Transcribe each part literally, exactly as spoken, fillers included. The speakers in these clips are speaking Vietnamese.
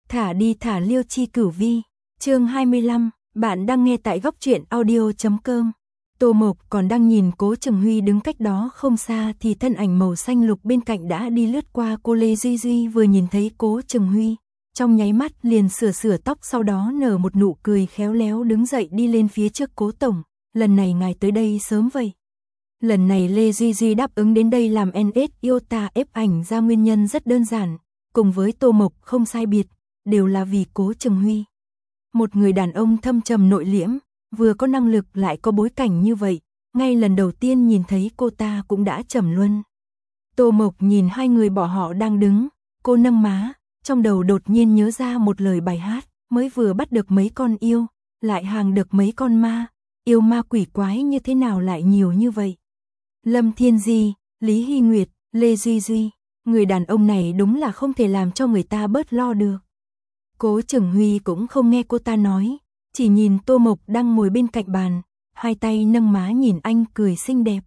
Thả đi thả Liêu Chi Cửu Vi, chương hai mươi lăm, bạn đang nghe tại góc truyện audio chấm com. Tô Mộc còn đang nhìn Cố Trường Huy đứng cách đó không xa thì thân ảnh màu xanh lục bên cạnh đã đi lướt qua cô. Lê Duy Duy vừa nhìn thấy Cố Trường Huy, trong nháy mắt liền sửa sửa tóc, sau đó nở một nụ cười khéo léo đứng dậy đi lên phía trước. Cố tổng, lần này ngài tới đây sớm vậy. Lần này Lê Duy Duy đáp ứng đến đây làm en ét Iota ép ảnh ra nguyên nhân rất đơn giản, cùng với Tô Mộc không sai biệt, đều là vì Cố Trường Huy. Một người đàn ông thâm trầm nội liễm, vừa có năng lực lại có bối cảnh như vậy, ngay lần đầu tiên nhìn thấy cô ta cũng đã trầm luân. Tô Mộc nhìn hai người bỏ họ đang đứng, cô nâng má, trong đầu đột nhiên nhớ ra một lời bài hát, mới vừa bắt được mấy con yêu, lại hàng được mấy con ma, yêu ma quỷ quái như thế nào lại nhiều như vậy. Lâm Thiên Di, Lý Hy Nguyệt, Lê Duy Duy, người đàn ông này đúng là không thể làm cho người ta bớt lo được. Cố Trường Huy cũng không nghe cô ta nói, chỉ nhìn Tô Mộc đang ngồi bên cạnh bàn, hai tay nâng má nhìn anh cười xinh đẹp.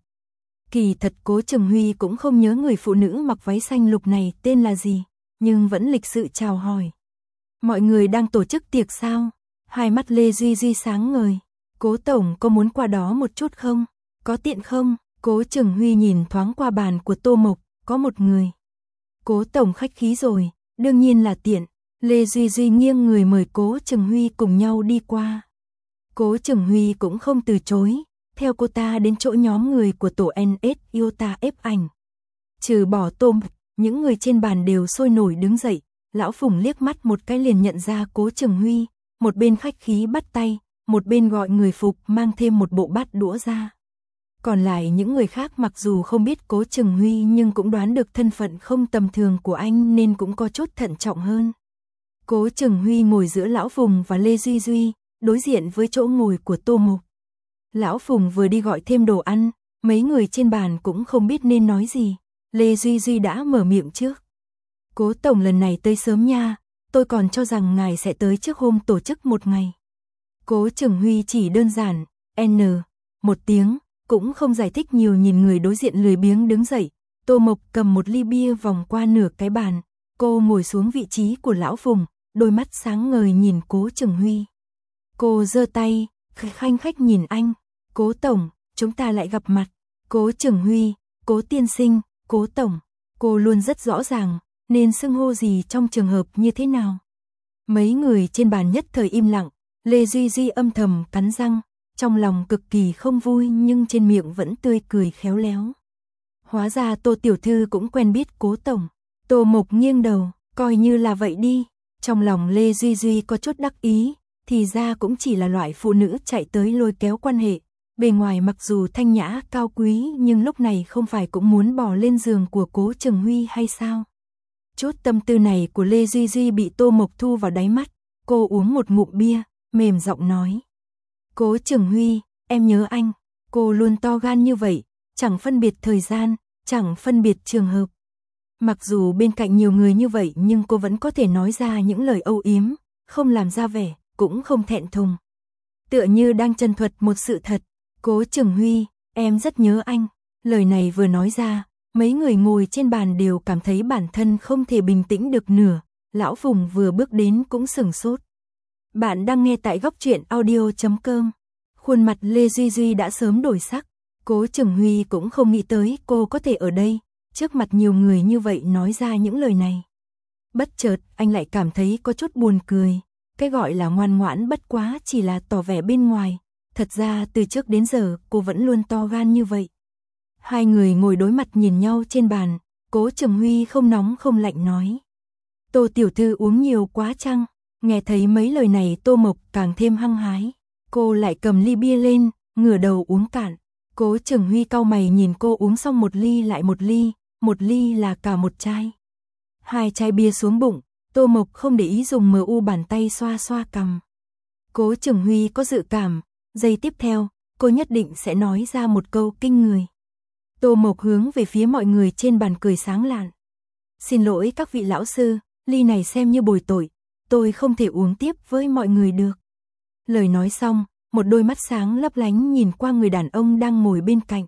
Kỳ thật Cố Trường Huy cũng không nhớ người phụ nữ mặc váy xanh lục này tên là gì, nhưng vẫn lịch sự chào hỏi. Mọi người đang tổ chức tiệc sao? Hai mắt Lê Duy Duy sáng ngời. Cố tổng có muốn qua đó một chút không? Có tiện không? Cố Trường Huy nhìn thoáng qua bàn của Tô Mộc, có một người. Cố tổng khách khí rồi, đương nhiên là tiện. Lê Duy Duy nghiêng người mời Cố Trường Huy cùng nhau đi qua. Cố Trường Huy cũng không từ chối, theo cô ta đến chỗ nhóm người của tổ en ét Iota ép ảnh. Trừ bỏ Tô Mộc, những người trên bàn đều sôi nổi đứng dậy. Lão Phùng liếc mắt một cái liền nhận ra Cố Trường Huy, một bên khách khí bắt tay, một bên gọi người phục mang thêm một bộ bát đũa ra. Còn lại những người khác mặc dù không biết Cố Trường Huy nhưng cũng đoán được thân phận không tầm thường của anh nên cũng có chút thận trọng hơn. Cố Trường Huy ngồi giữa Lão Phùng và Lê Duy Duy, đối diện với chỗ ngồi của Tô Mộc. Lão Phùng vừa đi gọi thêm đồ ăn, mấy người trên bàn cũng không biết nên nói gì. Lê Duy Duy đã mở miệng trước. Cố tổng lần này tới sớm nha, tôi còn cho rằng ngài sẽ tới trước hôm tổ chức một ngày. Cố Trường Huy chỉ đơn giản, N, một tiếng, cũng không giải thích nhiều, nhìn người đối diện lười biếng đứng dậy. Tô Mộc cầm một ly bia vòng qua nửa cái bàn, cô ngồi xuống vị trí của Lão Phùng, đôi mắt sáng ngời nhìn Cố Trường Huy. Cô giơ tay, khanh khách nhìn anh. Cố tổng, chúng ta lại gặp mặt. Cố Trường Huy, Cố tiên sinh, Cố tổng. Cô luôn rất rõ ràng, nên xưng hô gì trong trường hợp như thế nào. Mấy người trên bàn nhất thời im lặng. Lê Duy Duy âm thầm cắn răng, trong lòng cực kỳ không vui nhưng trên miệng vẫn tươi cười khéo léo. Hóa ra Tô tiểu thư cũng quen biết Cố tổng. Tô Mộc nghiêng đầu, coi như là vậy đi. Trong lòng Lê Duy Duy có chút đắc ý, thì ra cũng chỉ là loại phụ nữ chạy tới lôi kéo quan hệ. Bề ngoài mặc dù thanh nhã cao quý nhưng lúc này không phải cũng muốn bò lên giường của Cố Trường Huy hay sao? Chút tâm tư này của Lê Duy Duy bị Tô Mộc thu vào đáy mắt. Cô uống một ngụm bia, mềm giọng nói. Cố Trường Huy, em nhớ anh. Cô luôn to gan như vậy, chẳng phân biệt thời gian, chẳng phân biệt trường hợp. Mặc dù bên cạnh nhiều người như vậy nhưng cô vẫn có thể nói ra những lời âu yếm, không làm ra vẻ, cũng không thẹn thùng. Tựa như đang chân thuật một sự thật. Cố Trường Huy, em rất nhớ anh. Lời này vừa nói ra, mấy người ngồi trên bàn đều cảm thấy bản thân không thể bình tĩnh được nửa. Lão Phùng vừa bước đến cũng sửng sốt. Bạn đang nghe tại góc truyện audio chấm com. Khuôn mặt Lê Duy Duy đã sớm đổi sắc. Cố Trường Huy cũng không nghĩ tới cô có thể ở đây, trước mặt nhiều người như vậy nói ra những lời này. Bất chợt anh lại cảm thấy có chút buồn cười. Cái gọi là ngoan ngoãn bất quá chỉ là tỏ vẻ bên ngoài. Thật ra từ trước đến giờ cô vẫn luôn to gan như vậy. Hai người ngồi đối mặt nhìn nhau trên bàn. Cố Trường Huy không nóng không lạnh nói. Tô tiểu thư uống nhiều quá chăng? Nghe thấy mấy lời này Tô Mộc càng thêm hăng hái. Cô lại cầm ly bia lên, ngửa đầu uống cạn. Cố Trường Huy cau mày nhìn cô uống xong một ly lại một ly, một ly là cả một chai. Hai chai bia xuống bụng, Tô Mộc không để ý dùng mờ u bàn tay xoa xoa cằm. Cố Trường Huy có dự cảm, giây tiếp theo, cô nhất định sẽ nói ra một câu kinh người. Tô Mộc hướng về phía mọi người trên bàn cười sáng lạn. Xin lỗi các vị lão sư, ly này xem như bồi tội, tôi không thể uống tiếp với mọi người được. Lời nói xong, một đôi mắt sáng lấp lánh nhìn qua người đàn ông đang ngồi bên cạnh.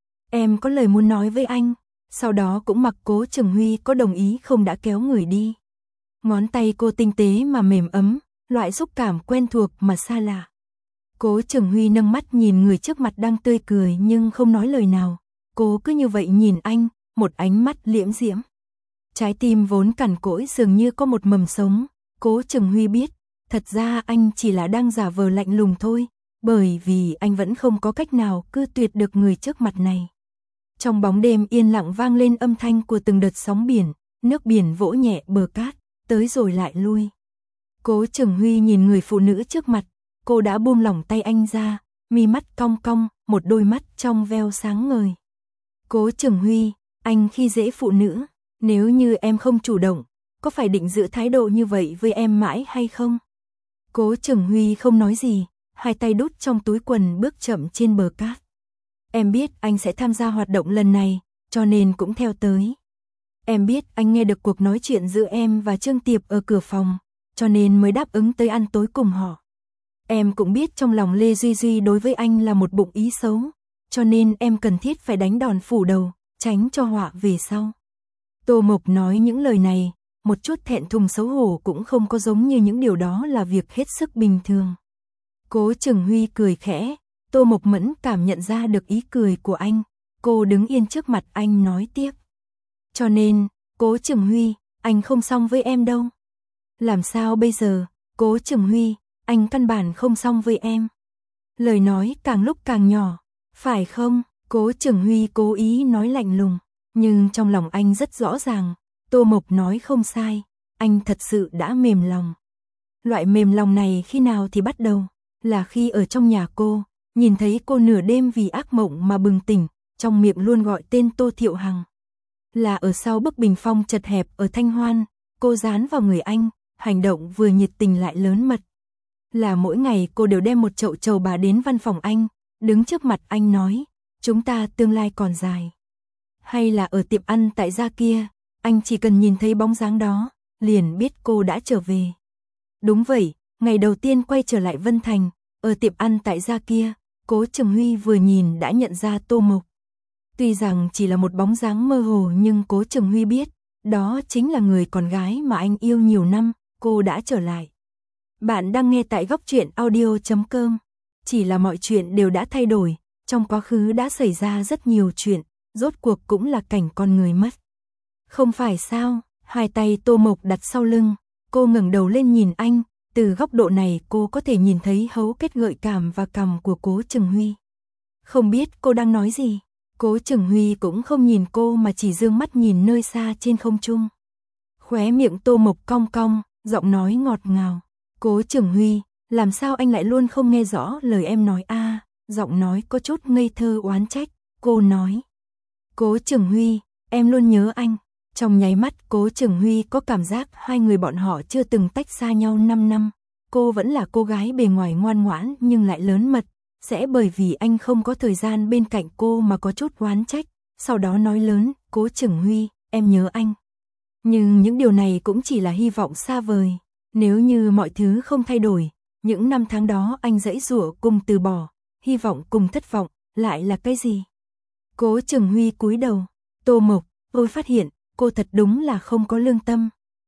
Em có lời muốn nói với anh, sau đó cũng mặc Cố Trường Huy có đồng ý không đã kéo người đi. Ngón tay cô tinh tế mà mềm ấm, loại xúc cảm quen thuộc mà xa lạ. Cố Trường Huy nâng mắt nhìn người trước mặt đang tươi cười nhưng không nói lời nào. Cô cứ như vậy nhìn anh, một ánh mắt liễm diễm. Trái tim vốn cằn cỗi dường như có một mầm sống. Cố Trường Huy biết, thật ra anh chỉ là đang giả vờ lạnh lùng thôi, bởi vì anh vẫn không có cách nào cư tuyệt được người trước mặt này. Trong bóng đêm yên lặng vang lên âm thanh của từng đợt sóng biển, nước biển vỗ nhẹ bờ cát, tới rồi lại lui. Cố Trường Huy nhìn người phụ nữ trước mặt, cô đã buông lỏng tay anh ra, mi mắt cong cong, một đôi mắt trong veo sáng ngời. Cố Trường Huy, anh khi dễ phụ nữ, nếu như em không chủ động, có phải định giữ thái độ như vậy với em mãi hay không? Cố Trường Huy không nói gì, hai tay đút trong túi quần bước chậm trên bờ cát. Em biết anh sẽ tham gia hoạt động lần này, cho nên cũng theo tới. Em biết anh nghe được cuộc nói chuyện giữa em và Trương Tiệp ở cửa phòng, cho nên mới đáp ứng tới ăn tối cùng họ. Em cũng biết trong lòng Lê Duy Duy đối với anh là một bụng ý xấu, cho nên em cần thiết phải đánh đòn phủ đầu, tránh cho họa về sau. Tô Mộc nói những lời này, một chút thẹn thùng xấu hổ cũng không có, giống như những điều đó là việc hết sức bình thường. Cố Trường Huy cười khẽ, Tô Mộc Mẫn cảm nhận ra được ý cười của anh, cô đứng yên trước mặt anh nói tiếp. Cho nên, Cố Trường Huy, anh không xong với em đâu. Làm sao bây giờ, Cố Trường Huy, anh căn bản không xong với em. Lời nói càng lúc càng nhỏ, phải không? Cố Trường Huy cố ý nói lạnh lùng, nhưng trong lòng anh rất rõ ràng, Tô Mộc nói không sai, anh thật sự đã mềm lòng. Loại mềm lòng này khi nào thì bắt đầu? Là khi ở trong nhà cô, nhìn thấy cô nửa đêm vì ác mộng mà bừng tỉnh, trong miệng luôn gọi tên Tô Thiệu Hằng. Là ở sau bức bình phong chật hẹp ở Thanh Hoan, cô dán vào người anh, hành động vừa nhiệt tình lại lớn mật. Là mỗi ngày cô đều đem một chậu trầu bà đến văn phòng anh, đứng trước mặt anh nói, chúng ta tương lai còn dài. Hay là ở tiệm ăn tại gia kia, anh chỉ cần nhìn thấy bóng dáng đó, liền biết cô đã trở về. Đúng vậy, ngày đầu tiên quay trở lại Vân Thành, ở tiệm ăn tại gia kia, Cố Trường Huy vừa nhìn đã nhận ra Tô Mộc. Tuy rằng chỉ là một bóng dáng mơ hồ nhưng Cố Trường Huy biết, đó chính là người con gái mà anh yêu nhiều năm, cô đã trở lại. Bạn đang nghe tại góc truyện audio chấm com. Chỉ là mọi chuyện đều đã thay đổi, trong quá khứ đã xảy ra rất nhiều chuyện, rốt cuộc cũng là cảnh con người mất. Không phải sao? Hai tay Tô Mộc đặt sau lưng, cô ngẩng đầu lên nhìn anh, từ góc độ này cô có thể nhìn thấy hấu kết gợi cảm và cằm của Cố Trường Huy. Không biết cô đang nói gì, Cố Trường Huy cũng không nhìn cô mà chỉ dương mắt nhìn nơi xa trên không trung. Khóe miệng Tô Mộc cong cong, giọng nói ngọt ngào. Cố Trường Huy, làm sao anh lại luôn không nghe rõ lời em nói a? À, giọng nói có chút ngây thơ oán trách, cô nói. Cố Trường Huy, em luôn nhớ anh. Trong nháy mắt Cố Trường Huy có cảm giác hai người bọn họ chưa từng tách xa nhau năm năm. Cô vẫn là cô gái bề ngoài ngoan ngoãn nhưng lại lớn mật, sẽ bởi vì anh không có thời gian bên cạnh cô mà có chút oán trách, sau đó nói lớn, Cố Trường Huy, em nhớ anh. Nhưng những điều này cũng chỉ là hy vọng xa vời. Nếu như mọi thứ không thay đổi, những năm tháng đó anh giãy giụa cùng từ bỏ, hy vọng cùng thất vọng, lại là cái gì? Cố Trường Huy cúi đầu, Tô Mộc, tôi phát hiện, cô thật đúng là không có lương tâm.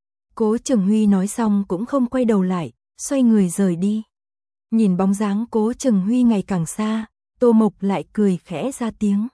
Cố Trường Huy nói xong cũng không quay đầu lại, xoay người rời đi. Nhìn bóng dáng Cố Trường Huy ngày càng xa, Tô Mộc lại cười khẽ ra tiếng.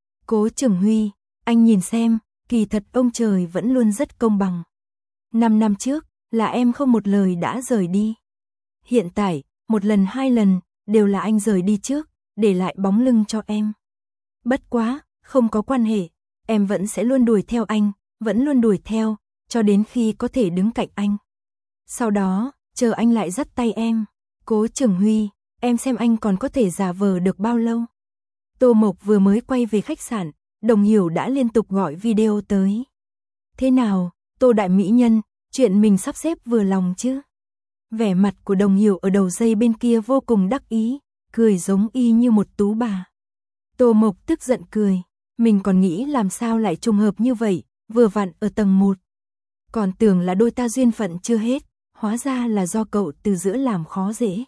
Cố Trường Huy, anh nhìn xem, kỳ thật ông trời vẫn luôn rất công bằng. Năm năm trước, là em không một lời đã rời đi. Hiện tại, một lần hai lần, đều là anh rời đi trước, để lại bóng lưng cho em. Bất quá, không có quan hệ, em vẫn sẽ luôn đuổi theo anh, vẫn luôn đuổi theo, cho đến khi có thể đứng cạnh anh. Sau đó, chờ anh lại dắt tay em. Cố Trường Huy, em xem anh còn có thể giả vờ được bao lâu. Tô Mộc vừa mới quay về khách sạn, Đồng Hiểu đã liên tục gọi video tới. Thế nào, Tô đại mỹ nhân, chuyện mình sắp xếp vừa lòng chứ? Vẻ mặt của Đồng Hiểu ở đầu dây bên kia vô cùng đắc ý, cười giống y như một tú bà. Tô Mộc tức giận cười, mình còn nghĩ làm sao lại trùng hợp như vậy, vừa vặn ở tầng một. Còn tưởng là đôi ta duyên phận chưa hết, hóa ra là do cậu từ giữa làm khó dễ.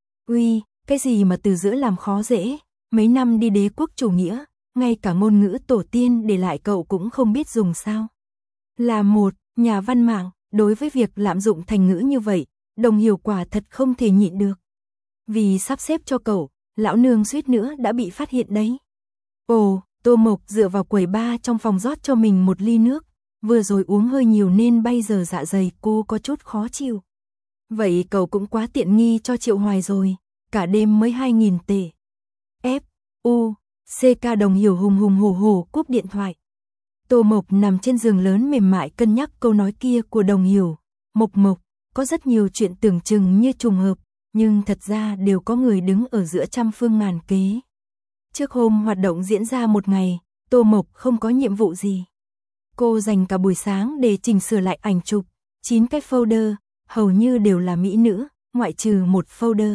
Uy, cái gì mà từ giữa làm khó dễ, mấy năm đi đế quốc chủ nghĩa, ngay cả ngôn ngữ tổ tiên để lại cậu cũng không biết dùng sao. Là một nhà văn mạng, Đối với việc lạm dụng thành ngữ như vậy, Đồng Hiểu quả thật không thể nhịn được. Vì sắp xếp cho cậu, lão nương suýt nữa đã bị phát hiện đấy. Ồ, Tô Mộc dựa vào quầy bar trong phòng rót cho mình một ly nước, vừa rồi uống hơi nhiều nên bây giờ dạ dày cô có chút khó chịu. Vậy cậu cũng quá tiện nghi cho Triệu Hoài rồi, cả đêm mới hai nghìn tệ. F, U, C K Đồng Hiểu hùng hùng hổ hổ cúp điện thoại. Tô Mộc nằm trên giường lớn mềm mại cân nhắc câu nói kia của Đồng Hiểu. Mộc Mộc, có rất nhiều chuyện tưởng chừng như trùng hợp, nhưng thật ra đều có người đứng ở giữa trăm phương ngàn kế. Trước hôm hoạt động diễn ra một ngày, Tô Mộc không có nhiệm vụ gì. Cô dành cả buổi sáng để chỉnh sửa lại ảnh chụp, chín cái folder, hầu như đều là mỹ nữ, ngoại trừ một folder.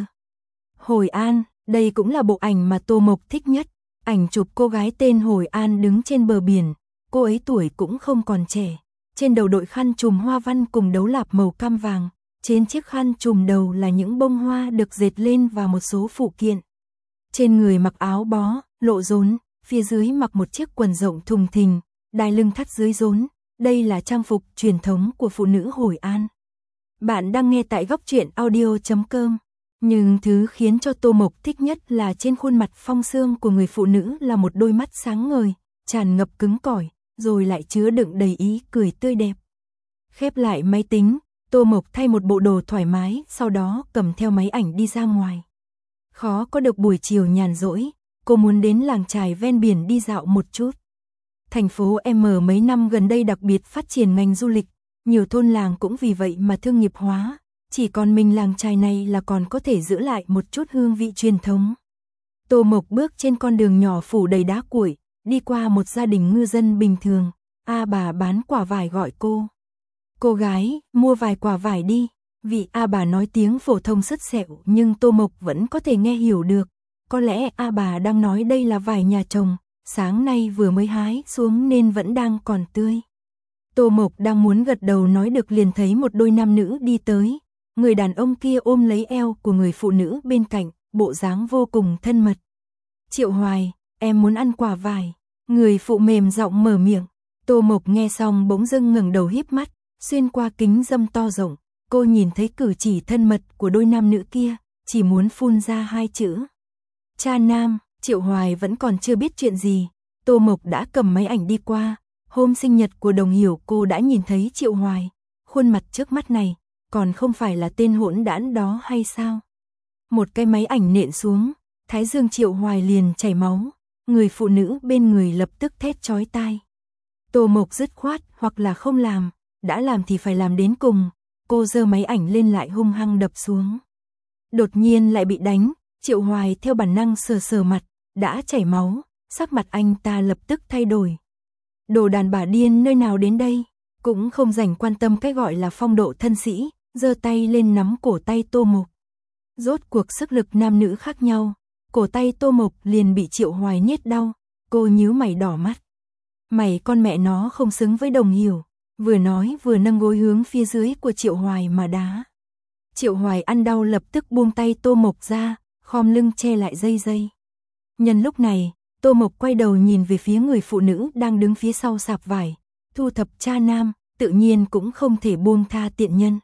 Hồi An, đây cũng là bộ ảnh mà Tô Mộc thích nhất, ảnh chụp cô gái tên Hồi An đứng trên bờ biển, cô ấy tuổi cũng không còn trẻ, trên đầu đội khăn trùm hoa văn cùng đấu lạp màu cam vàng, trên chiếc khăn trùm đầu là những bông hoa được dệt lên và một số phụ kiện. Trên người mặc áo bó, lộ rốn, phía dưới mặc một chiếc quần rộng thùng thình, đai lưng thắt dưới rốn, đây là trang phục truyền thống của phụ nữ Hội An. Bạn đang nghe tại góc truyện audio chấm com. Nhưng thứ khiến cho Tô Mộc thích nhất là trên khuôn mặt phong sương của người phụ nữ là một đôi mắt sáng ngời, tràn ngập cứng cỏi, rồi lại chứa đựng đầy ý cười tươi đẹp. Khép lại máy tính, Tô Mộc thay một bộ đồ thoải mái, sau đó cầm theo máy ảnh đi ra ngoài. Khó có được buổi chiều nhàn rỗi, cô muốn đến làng chài ven biển đi dạo một chút. Thành phố M mấy năm gần đây đặc biệt phát triển ngành du lịch, nhiều thôn làng cũng vì vậy mà thương nghiệp hóa, chỉ còn mình làng chài này là còn có thể giữ lại một chút hương vị truyền thống. Tô Mộc bước trên con đường nhỏ phủ đầy đá cuội, đi qua một gia đình ngư dân bình thường, A bà bán quả vải gọi cô. Cô gái, mua vài quả vải đi, vị A bà nói tiếng phổ thông sứt sẹo nhưng Tô Mộc vẫn có thể nghe hiểu được. Có lẽ A bà đang nói đây là vải nhà chồng, sáng nay vừa mới hái xuống nên vẫn đang còn tươi. Tô Mộc đang muốn gật đầu nói được liền thấy một đôi nam nữ đi tới. Người đàn ông kia ôm lấy eo của người phụ nữ bên cạnh, bộ dáng vô cùng thân mật. Triệu Hoài, em muốn ăn quả vải. Người phụ mềm giọng mở miệng. Tô Mộc nghe xong bỗng dưng ngẩng đầu híp mắt, xuyên qua kính râm to rộng, cô nhìn thấy cử chỉ thân mật của đôi nam nữ kia, chỉ muốn phun ra hai chữ. Cha nam. Triệu Hoài vẫn còn chưa biết chuyện gì, Tô Mộc đã cầm máy ảnh đi qua. Hôm sinh nhật của Đồng Hiểu cô đã nhìn thấy Triệu Hoài, khuôn mặt trước mắt này, còn không phải là tên hỗn đản đó hay sao? Một cái máy ảnh nện xuống, thái dương Triệu Hoài liền chảy máu, người phụ nữ bên người lập tức thét chói tai. Tô Mộc dứt khoát, hoặc là không làm, đã làm thì phải làm đến cùng, cô giơ máy ảnh lên lại hung hăng đập xuống. Đột nhiên lại bị đánh, Triệu Hoài theo bản năng sờ sờ mặt, đã chảy máu, sắc mặt anh ta lập tức thay đổi. Đồ đàn bà điên nơi nào đến đây, cũng không rảnh quan tâm cái gọi là phong độ thân sĩ, giơ tay lên nắm cổ tay Tô Mộc. Rốt cuộc sức lực nam nữ khác nhau, cổ tay Tô Mộc liền bị Triệu Hoài nhét đau, cô nhíu mày đỏ mắt. Mày con mẹ nó không xứng với Đồng Hiểu, vừa nói vừa nâng gối hướng phía dưới của Triệu Hoài mà đá. Triệu Hoài ăn đau lập tức buông tay Tô Mộc ra, khom lưng che lại dây dây. Nhân lúc này, Tô Mộc quay đầu nhìn về phía người phụ nữ đang đứng phía sau sạp vải, thu thập cha nam, tự nhiên cũng không thể buông tha tiện nhân.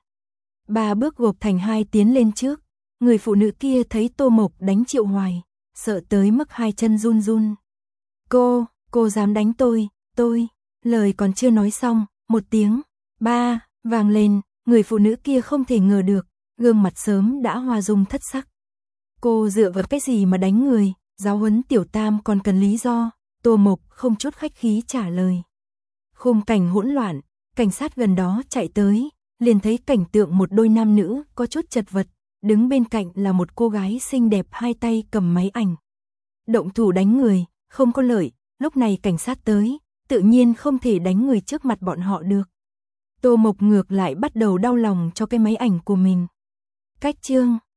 Ba bước gộp thành hai tiến lên trước, người phụ nữ kia thấy Tô Mộc đánh Triệu Hoài, sợ tới mức hai chân run run. Cô, cô dám đánh tôi, tôi, lời còn chưa nói xong, một tiếng, ba, vang lên, người phụ nữ kia không thể ngờ được, gương mặt sớm đã hoa dung thất sắc. Cô dựa vào cái gì mà đánh người, giáo huấn tiểu tam còn cần lý do, Tô Mộc không chút khách khí trả lời. Khung cảnh hỗn loạn, cảnh sát gần đó chạy tới, liền thấy cảnh tượng một đôi nam nữ có chút chật vật, đứng bên cạnh là một cô gái xinh đẹp hai tay cầm máy ảnh. Động thủ đánh người, không có lợi, lúc này cảnh sát tới, tự nhiên không thể đánh người trước mặt bọn họ được. Tô Mộc ngược lại bắt đầu đau lòng cho cái máy ảnh của mình. Cách chương